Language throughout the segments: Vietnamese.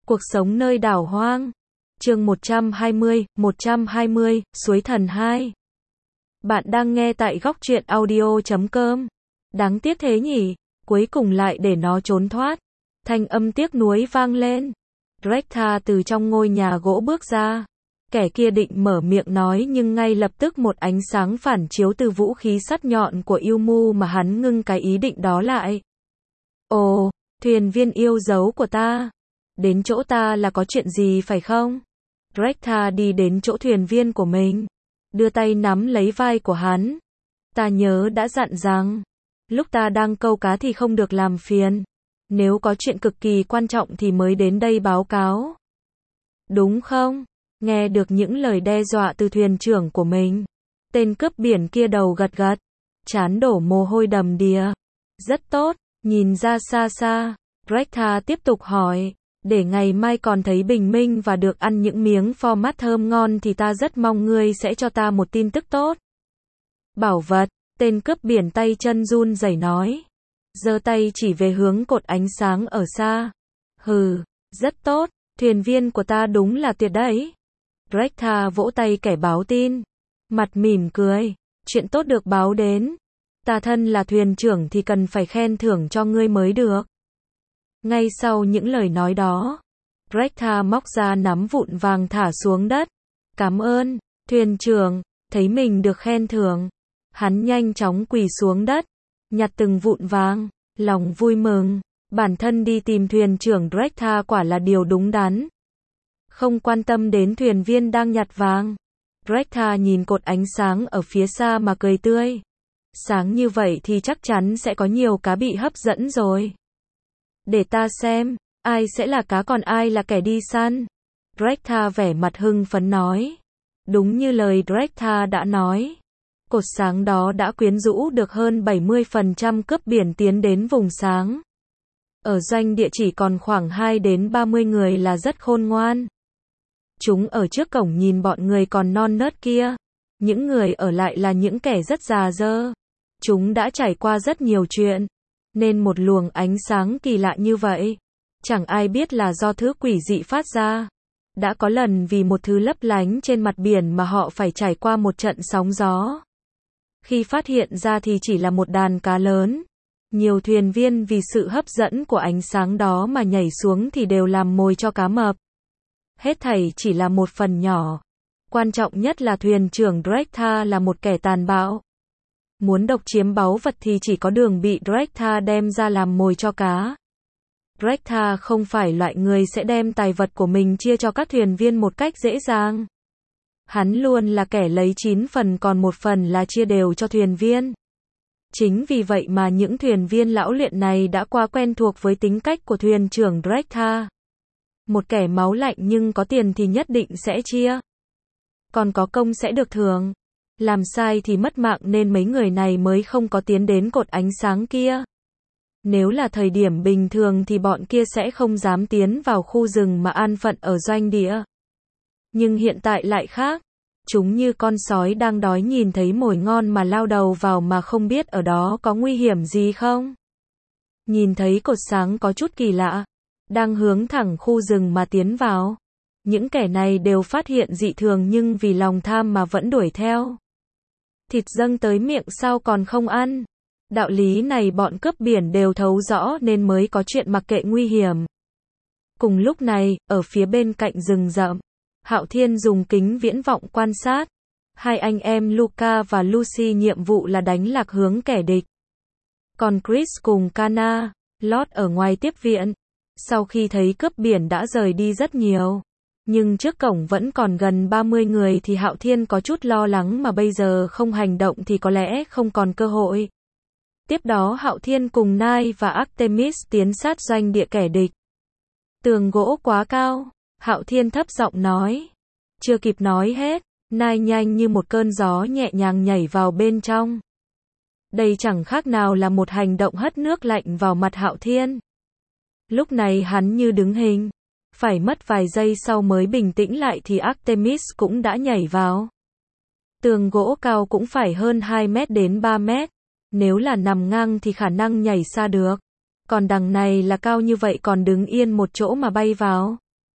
Cuộc sống nơi đảo hoang. Chương 120, Suối Thần 2. Bạn đang nghe tại góc truyện audio.com. Đáng tiếc thế nhỉ, cuối cùng lại để nó trốn thoát. Thanh âm tiếc nuối vang lên. Rekha từ trong ngôi nhà gỗ bước ra. Kẻ kia định mở miệng nói nhưng ngay lập tức một ánh sáng phản chiếu từ vũ khí sắc nhọn của yêu mu mà hắn ngưng cái ý định đó lại. Ồ, thuyền viên yêu dấu của ta. Đến chỗ ta là có chuyện gì phải không? Rekha đi đến chỗ thuyền viên của mình. Đưa tay nắm lấy vai của hắn. Ta nhớ đã dặn rằng, lúc ta đang câu cá thì không được làm phiền. Nếu có chuyện cực kỳ quan trọng thì mới đến đây báo cáo. Đúng không? Nghe được những lời đe dọa từ thuyền trưởng của mình. Tên cướp biển kia đầu gật gật. Trán đổ mồ hôi đầm đìa. Rất tốt, nhìn ra xa xa. Rekha tiếp tục hỏi. Để ngày mai còn thấy bình minh và được ăn những miếng phô mát thơm ngon thì ta rất mong ngươi sẽ cho ta một tin tức tốt. Bảo vật, tên cướp biển tay chân run rẩy nói. Giơ tay chỉ về hướng cột ánh sáng ở xa. Hừ, rất tốt, thuyền viên của ta đúng là tuyệt đấy. Rekha vỗ tay kẻ báo tin. Mặt mỉm cười, chuyện tốt được báo đến. Ta thân là thuyền trưởng thì cần phải khen thưởng cho ngươi mới được. Ngay sau những lời nói đó, Rekha móc ra nắm vụn vàng thả xuống đất. Cảm ơn, thuyền trưởng, thấy mình được khen thưởng. Hắn nhanh chóng quỳ xuống đất, nhặt từng vụn vàng, lòng vui mừng. Bản thân đi tìm thuyền trưởng Rekha quả là điều đúng đắn. Không quan tâm đến thuyền viên đang nhặt vàng. Rekha nhìn cột ánh sáng ở phía xa mà cười tươi. Sáng như vậy thì chắc chắn sẽ có nhiều cá bị hấp dẫn rồi. Để ta xem, ai sẽ là cá còn ai là kẻ đi săn. Rekha vẻ mặt hưng phấn nói. Đúng như lời Rekha đã nói. Cột sáng đó đã quyến rũ được hơn 70% cướp biển tiến đến vùng sáng. Ở doanh địa chỉ còn khoảng 2 đến 30 người là rất khôn ngoan. Chúng ở trước cổng nhìn bọn người còn non nớt kia. Những người ở lại là những kẻ rất già dơ. Chúng đã trải qua rất nhiều chuyện. Nên một luồng ánh sáng kỳ lạ như vậy. Chẳng ai biết là do thứ quỷ dị phát ra. Đã có lần vì một thứ lấp lánh trên mặt biển mà họ phải trải qua một trận sóng gió. Khi phát hiện ra thì chỉ là một đàn cá lớn. Nhiều thuyền viên vì sự hấp dẫn của ánh sáng đó mà nhảy xuống thì đều làm mồi cho cá mập. Hết thảy chỉ là một phần nhỏ. Quan trọng nhất là thuyền trưởng Rekha là một kẻ tàn bạo. Muốn độc chiếm báu vật thì chỉ có đường bị Rekha đem ra làm mồi cho cá. Rekha không phải loại người sẽ đem tài vật của mình chia cho các thuyền viên một cách dễ dàng. Hắn luôn là kẻ lấy 9 phần còn 1 phần là chia đều cho thuyền viên. Chính vì vậy mà những thuyền viên lão luyện này đã quá quen thuộc với tính cách của thuyền trưởng Rekha. Một kẻ máu lạnh nhưng có tiền thì nhất định sẽ chia. Còn có công sẽ được thưởng. Làm sai thì mất mạng nên mấy người này mới không có tiến đến cột ánh sáng kia. Nếu là thời điểm bình thường thì bọn kia sẽ không dám tiến vào khu rừng mà an phận ở doanh địa. Nhưng hiện tại lại khác. Chúng như con sói đang đói nhìn thấy mồi ngon mà lao đầu vào mà không biết ở đó có nguy hiểm gì không. Nhìn thấy cột sáng có chút kỳ lạ. Đang hướng thẳng khu rừng mà tiến vào. Những kẻ này đều phát hiện dị thường nhưng vì lòng tham mà vẫn đuổi theo. Thịt dâng tới miệng sao còn không ăn. Đạo lý này bọn cướp biển đều thấu rõ nên mới có chuyện mặc kệ nguy hiểm. Cùng lúc này, ở phía bên cạnh rừng rậm, Hạo Thiên dùng kính viễn vọng quan sát. Hai anh em Luca và Lucy nhiệm vụ là đánh lạc hướng kẻ địch. Còn Chris cùng Kana, Lót ở ngoài tiếp viện. Sau khi thấy cướp biển đã rời đi rất nhiều. Nhưng trước cổng vẫn còn gần 30 người thì Hạo Thiên có chút lo lắng mà bây giờ không hành động thì có lẽ không còn cơ hội. Tiếp đó Hạo Thiên cùng Nai và Artemis tiến sát doanh địa kẻ địch. Tường gỗ quá cao, Hạo Thiên thấp giọng nói. Chưa kịp nói hết, Nai nhanh như một cơn gió nhẹ nhàng nhảy vào bên trong. Đây chẳng khác nào là một hành động hất nước lạnh vào mặt Hạo Thiên. Lúc này hắn như đứng hình. Phải mất vài giây sau mới bình tĩnh lại thì Artemis cũng đã nhảy vào. Tường gỗ cao cũng phải hơn 2 mét đến 3 mét. Nếu là nằm ngang thì khả năng nhảy xa được. Còn đằng này là cao như vậy còn đứng yên một chỗ mà bay vào.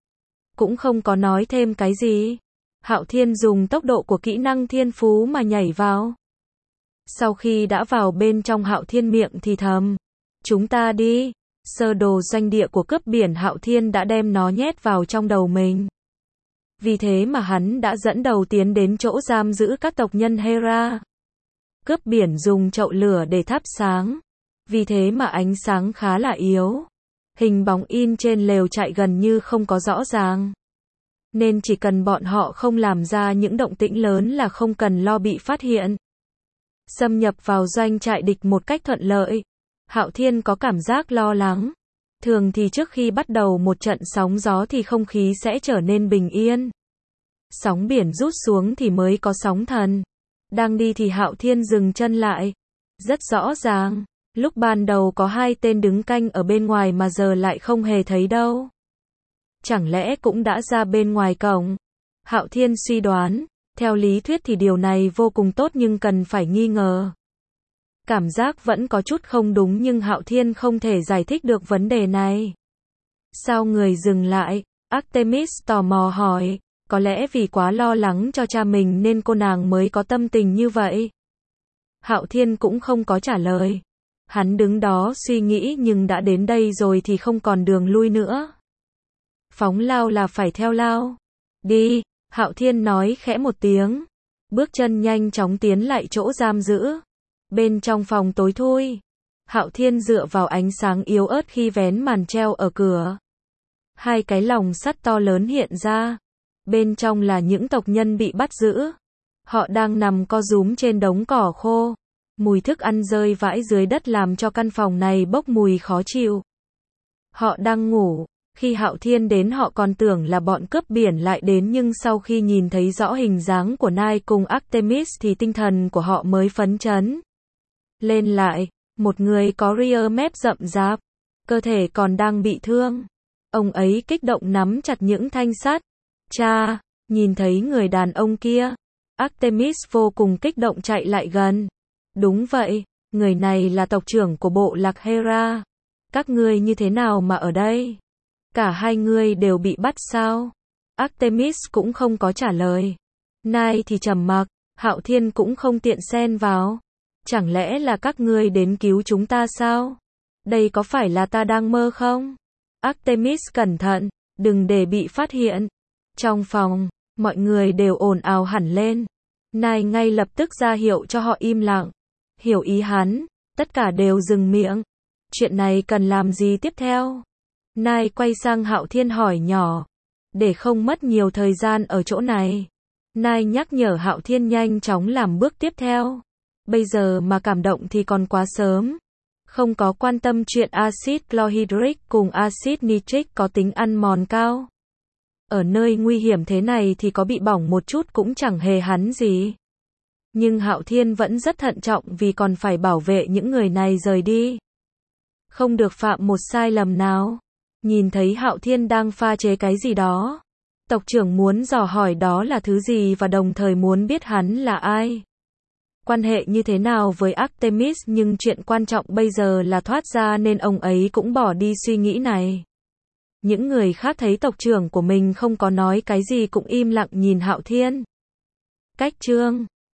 cũng không có nói thêm cái gì. Hạo Thiên dùng tốc độ của kỹ năng thiên phú mà nhảy vào. Sau khi đã vào bên trong, Hạo Thiên miệng thì thầm, chúng ta đi. Sơ đồ doanh địa của cướp biển, Hạo Thiên đã đem nó nhét vào trong đầu mình. Vì thế mà hắn đã dẫn đầu tiến đến chỗ giam giữ các tộc nhân Hera. Cướp biển dùng chậu lửa để thắp sáng. Vì thế mà ánh sáng khá là yếu. Hình bóng in trên lều trại gần như không có rõ ràng. Nên chỉ cần bọn họ không làm ra những động tĩnh lớn là không cần lo bị phát hiện. Xâm nhập vào doanh trại địch một cách thuận lợi. Hạo Thiên có cảm giác lo lắng. Thường thì trước khi bắt đầu một trận sóng gió thì không khí sẽ trở nên bình yên. Sóng biển rút xuống thì mới có sóng thần. Đang đi thì Hạo Thiên dừng chân lại. Rất rõ ràng, lúc ban đầu có 2 tên đứng canh ở bên ngoài mà giờ lại không hề thấy đâu. Chẳng lẽ cũng đã ra bên ngoài cổng? Hạo Thiên suy đoán, theo lý thuyết thì điều này vô cùng tốt nhưng cần phải nghi ngờ. Cảm giác vẫn có chút không đúng nhưng Hạo Thiên không thể giải thích được vấn đề này. Sao người dừng lại? Artemis tò mò hỏi, có lẽ vì quá lo lắng cho cha mình nên cô nàng mới có tâm tình như vậy. Hạo Thiên cũng không có trả lời. Hắn đứng đó suy nghĩ nhưng đã đến đây rồi thì không còn đường lui nữa. Phóng lao là phải theo lao. Đi, Hạo Thiên nói khẽ một tiếng. Bước chân nhanh chóng tiến lại chỗ giam giữ. Bên trong phòng tối thui, Hạo Thiên dựa vào ánh sáng yếu ớt khi vén màn treo ở cửa. 2 cái lồng sắt to lớn hiện ra. Bên trong là những tộc nhân bị bắt giữ. Họ đang nằm co rúm trên đống cỏ khô. Mùi thức ăn rơi vãi dưới đất làm cho căn phòng này bốc mùi khó chịu. Họ đang ngủ. Khi Hạo Thiên đến họ còn tưởng là bọn cướp biển lại đến nhưng sau khi nhìn thấy rõ hình dáng của Nai cùng Artemis thì tinh thần của họ mới phấn chấn. Lên lại, một người có ria mép rậm rạp, cơ thể còn đang bị thương. Ông ấy kích động nắm chặt những thanh sắt. Cha, nhìn thấy người đàn ông kia. Artemis vô cùng kích động chạy lại gần. Đúng vậy, người này là tộc trưởng của bộ lạc Hera. Các ngươi như thế nào mà ở đây? Cả 2 người đều bị bắt sao? Artemis cũng không có trả lời. Nai thì trầm mặc, Hạo Thiên cũng không tiện xen vào. Chẳng lẽ là các ngươi đến cứu chúng ta sao? Đây có phải là ta đang mơ không? Artemis cẩn thận, đừng để bị phát hiện. Trong phòng, mọi người đều ồn ào hẳn lên. Nai ngay lập tức ra hiệu cho họ im lặng. Hiểu ý hắn, tất cả đều dừng miệng. Chuyện này cần làm gì tiếp theo? Nai quay sang Hạo Thiên hỏi nhỏ. Để không mất nhiều thời gian ở chỗ này. Nai nhắc nhở Hạo Thiên nhanh chóng làm bước tiếp theo. Bây giờ mà cảm động thì còn quá sớm. Không có quan tâm chuyện axit chlorhydric cùng axit nitric có tính ăn mòn cao. Ở nơi nguy hiểm thế này thì có bị bỏng một chút cũng chẳng hề hắn gì. Nhưng Hạo Thiên vẫn rất thận trọng vì còn phải bảo vệ những người này rời đi. Không được phạm một sai lầm nào. Nhìn thấy Hạo Thiên đang pha chế cái gì đó. Tộc trưởng muốn dò hỏi đó là thứ gì và đồng thời muốn biết hắn là ai. Quan hệ như thế nào với Artemis nhưng chuyện quan trọng bây giờ là thoát ra nên ông ấy cũng bỏ đi suy nghĩ này. Những người khác thấy tộc trưởng của mình không có nói cái gì cũng im lặng nhìn Hạo Thiên. Cách chương